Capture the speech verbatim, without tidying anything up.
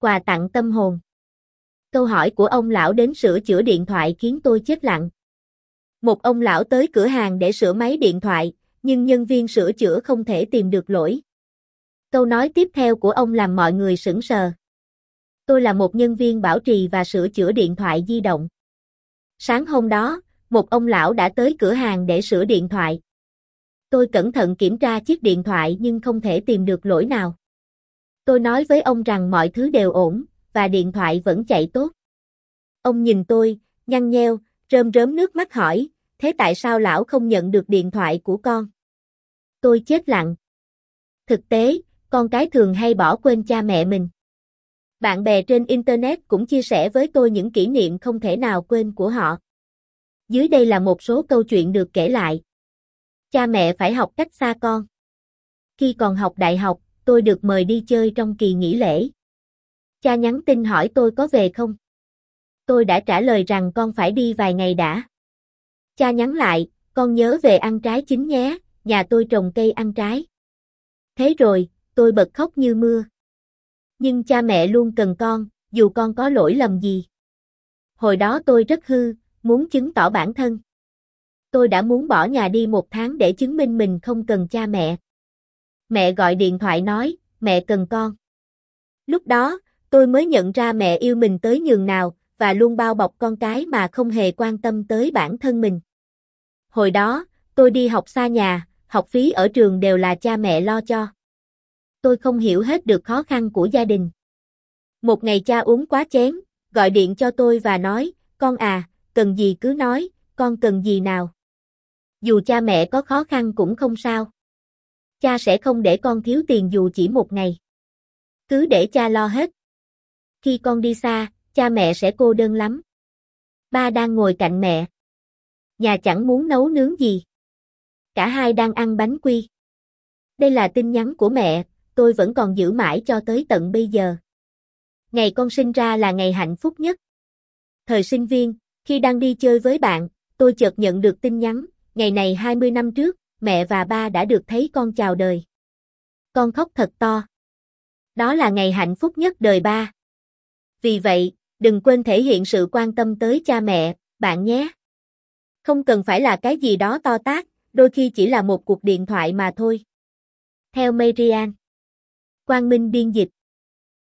Quà tặng tâm hồn. Câu hỏi của ông lão đến sửa chữa điện thoại khiến tôi chết lặng. Một ông lão tới cửa hàng để sửa máy điện thoại, nhưng nhân viên sửa chữa không thể tìm được lỗi. Câu nói tiếp theo của ông làm mọi người sững sờ. Tôi là một nhân viên bảo trì và sửa chữa điện thoại di động. Sáng hôm đó, một ông lão đã tới cửa hàng để sửa điện thoại. Tôi cẩn thận kiểm tra chiếc điện thoại nhưng không thể tìm được lỗi nào. Tôi nói với ông rằng mọi thứ đều ổn, và điện thoại vẫn chạy tốt. Ông nhìn tôi, nhăn nheo, rơm rớm nước mắt hỏi, thế tại sao lão không nhận được điện thoại của con? Tôi chết lặng. Thực tế, con cái thường hay bỏ quên cha mẹ mình. Bạn bè trên Internet cũng chia sẻ với tôi những kỷ niệm không thể nào quên của họ. Dưới đây là một số câu chuyện được kể lại. Cha mẹ phải học cách xa con. Khi còn học đại học, tôi được mời đi chơi trong kỳ nghỉ lễ. Cha nhắn tin hỏi tôi có về không? Tôi đã trả lời rằng con phải đi vài ngày đã. Cha nhắn lại, con nhớ về ăn trái chín nhé, nhà tôi trồng cây ăn trái. Thế rồi, tôi bật khóc như mưa. Nhưng cha mẹ luôn cần con, dù con có lỗi lầm gì. Hồi đó tôi rất hư, muốn chứng tỏ bản thân. Tôi đã muốn bỏ nhà đi một tháng để chứng minh mình không cần cha mẹ. Mẹ gọi điện thoại nói, mẹ cần con. Lúc đó, tôi mới nhận ra mẹ yêu mình tới nhường nào, và luôn bao bọc con cái mà không hề quan tâm tới bản thân mình. Hồi đó, tôi đi học xa nhà, học phí ở trường đều là cha mẹ lo cho. Tôi không hiểu hết được khó khăn của gia đình. Một ngày cha uống quá chén, gọi điện cho tôi và nói, con à, cần gì cứ nói, con cần gì nào. Dù cha mẹ có khó khăn cũng không sao. Cha sẽ không để con thiếu tiền dù chỉ một ngày. Cứ để cha lo hết. Khi con đi xa, cha mẹ sẽ cô đơn lắm. Ba đang ngồi cạnh mẹ. Nhà chẳng muốn nấu nướng gì. Cả hai đang ăn bánh quy. Đây là tin nhắn của mẹ, tôi vẫn còn giữ mãi cho tới tận bây giờ. Ngày con sinh ra là ngày hạnh phúc nhất. Thời sinh viên, khi đang đi chơi với bạn, tôi chợt nhận được tin nhắn, ngày này hai mươi năm trước, mẹ và ba đã được thấy con chào đời. Con khóc thật to. Đó là ngày hạnh phúc nhất đời ba. Vì vậy, đừng quên thể hiện sự quan tâm tới cha mẹ, bạn nhé. Không cần phải là cái gì đó to tát, đôi khi chỉ là một cuộc điện thoại mà thôi. Theo Marian. Quang Minh biên dịch.